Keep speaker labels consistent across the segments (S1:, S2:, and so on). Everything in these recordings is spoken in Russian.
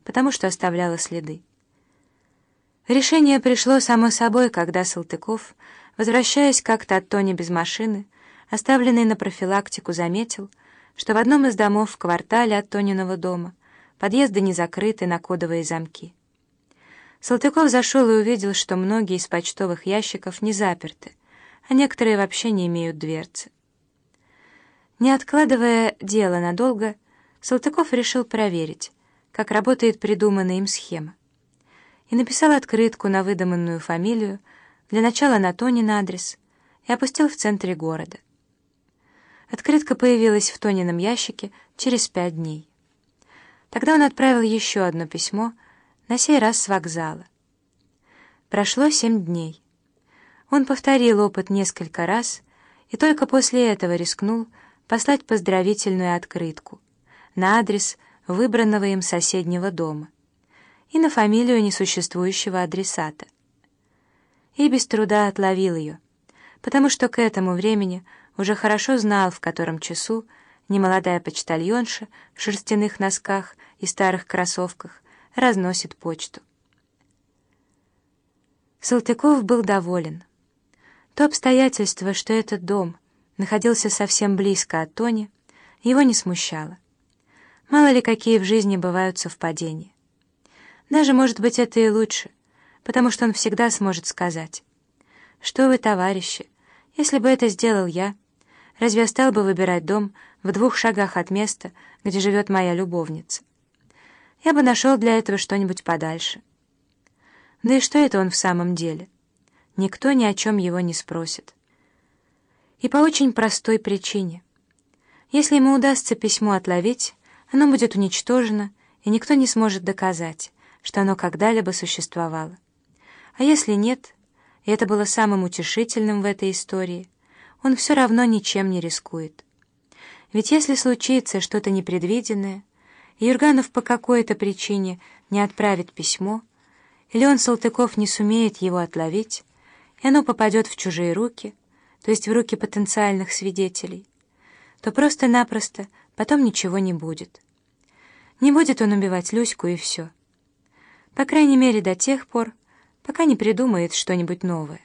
S1: потому что оставляла следы. Решение пришло само собой, когда Салтыков, возвращаясь как-то от Тони без машины, оставленный на профилактику, заметил, что в одном из домов в квартале от Тониного дома подъезды не закрыты на кодовые замки. Салтыков зашел и увидел, что многие из почтовых ящиков не заперты, а некоторые вообще не имеют дверцы. Не откладывая дело надолго, Салтыков решил проверить, как работает придуманная им схема, и написал открытку на выдуманную фамилию, для начала на Тонин адрес, и опустил в центре города. Открытка появилась в Тонином ящике через 5 дней. Тогда он отправил еще одно письмо, на сей раз с вокзала. Прошло 7 дней. Он повторил опыт несколько раз и только после этого рискнул послать поздравительную открытку на адрес выбранного им соседнего дома и на фамилию несуществующего адресата. И без труда отловил ее, потому что к этому времени уже хорошо знал, в котором часу немолодая почтальонша в шерстяных носках и старых кроссовках разносит почту. Салтыков был доволен. То обстоятельство, что этот дом находился совсем близко от Тони, его не смущало. Мало ли какие в жизни бывают совпадения. Даже, может быть, это и лучше, потому что он всегда сможет сказать: «Что вы, товарищи, если бы это сделал я, разве я стал бы выбирать дом в 2 шагах от места, где живет моя любовница? Я бы нашел для этого что-нибудь подальше». Да и что это он в самом деле? Никто ни о чем его не спросит. И по очень простой причине. Если ему удастся письмо отловить, оно будет уничтожено, и никто не сможет доказать, что оно когда-либо существовало. А если нет, и это было самым утешительным в этой истории, он все равно ничем не рискует. Ведь если случится что-то непредвиденное, и Юрганов по какой-то причине не отправит письмо, или он, Салтыков, не сумеет его отловить, и оно попадет в чужие руки, то есть в руки потенциальных свидетелей, то просто-напросто потом ничего не будет. Не будет он убивать Люську, и все. По крайней мере, до тех пор, пока не придумает что-нибудь новое.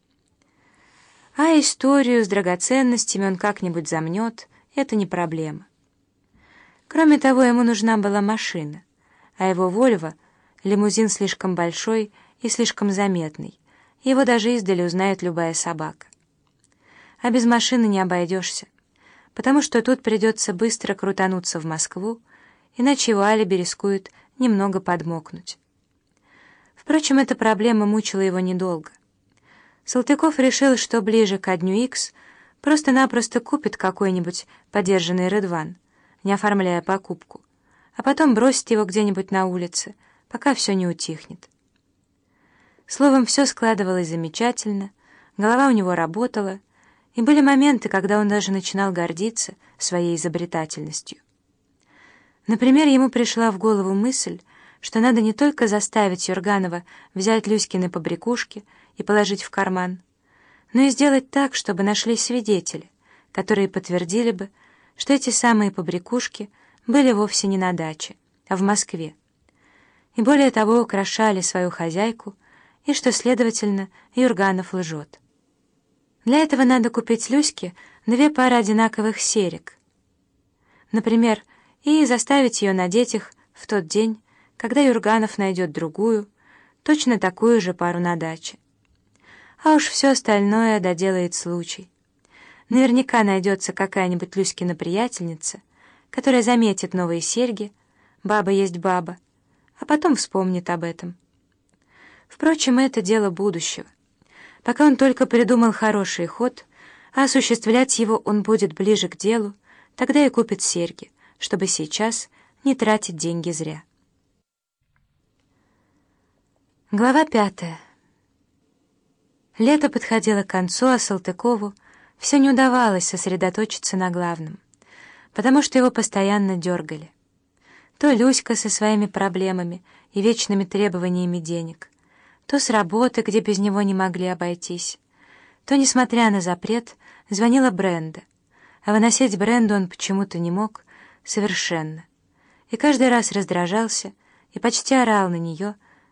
S1: А историю с драгоценностями он как-нибудь замнет, это не проблема. Кроме того, ему нужна была машина, а его «Вольво» — лимузин слишком большой и слишком заметный, его даже издали узнает любая собака. А без машины не обойдешься, потому что тут придется быстро крутануться в Москву, иначе его алиби рискует немного подмокнуть. Впрочем, эта проблема мучила его недолго. Салтыков решил, что ближе ко дню Икс просто-напросто купит какой-нибудь подержанный Редван, не оформляя покупку, а потом бросит его где-нибудь на улице, пока все не утихнет. Словом, все складывалось замечательно, голова у него работала, и были моменты, когда он даже начинал гордиться своей изобретательностью. Например, ему пришла в голову мысль, что надо не только заставить Юрганова взять Люськины побрякушки и положить в карман, но и сделать так, чтобы нашлись свидетели, которые подтвердили бы, что эти самые побрякушки были вовсе не на даче, а в Москве, и более того украшали свою хозяйку, и что, следовательно, Юрганов лжет. Для этого надо купить Люське 2 пары одинаковых серег, например, и заставить ее надеть их в тот день, когда Юрганов найдет другую, точно такую же пару на даче. А уж все остальное доделает случай. Наверняка найдется какая-нибудь Люськина приятельница, которая заметит новые серьги, баба есть баба, а потом вспомнит об этом. Впрочем, это дело будущего. Пока он только придумал хороший ход, а осуществлять его он будет ближе к делу, тогда и купит серьги, чтобы сейчас не тратить деньги зря. Глава 5. Лето подходило к концу, а Салтыкову все не удавалось сосредоточиться на главном, потому что его постоянно дергали. То Люська со своими проблемами и вечными требованиями денег, то с работы, где без него не могли обойтись, то, несмотря на запрет, звонила Бренда, а выносить Бренду он почему-то не мог совершенно, и каждый раз раздражался и почти орал на нее,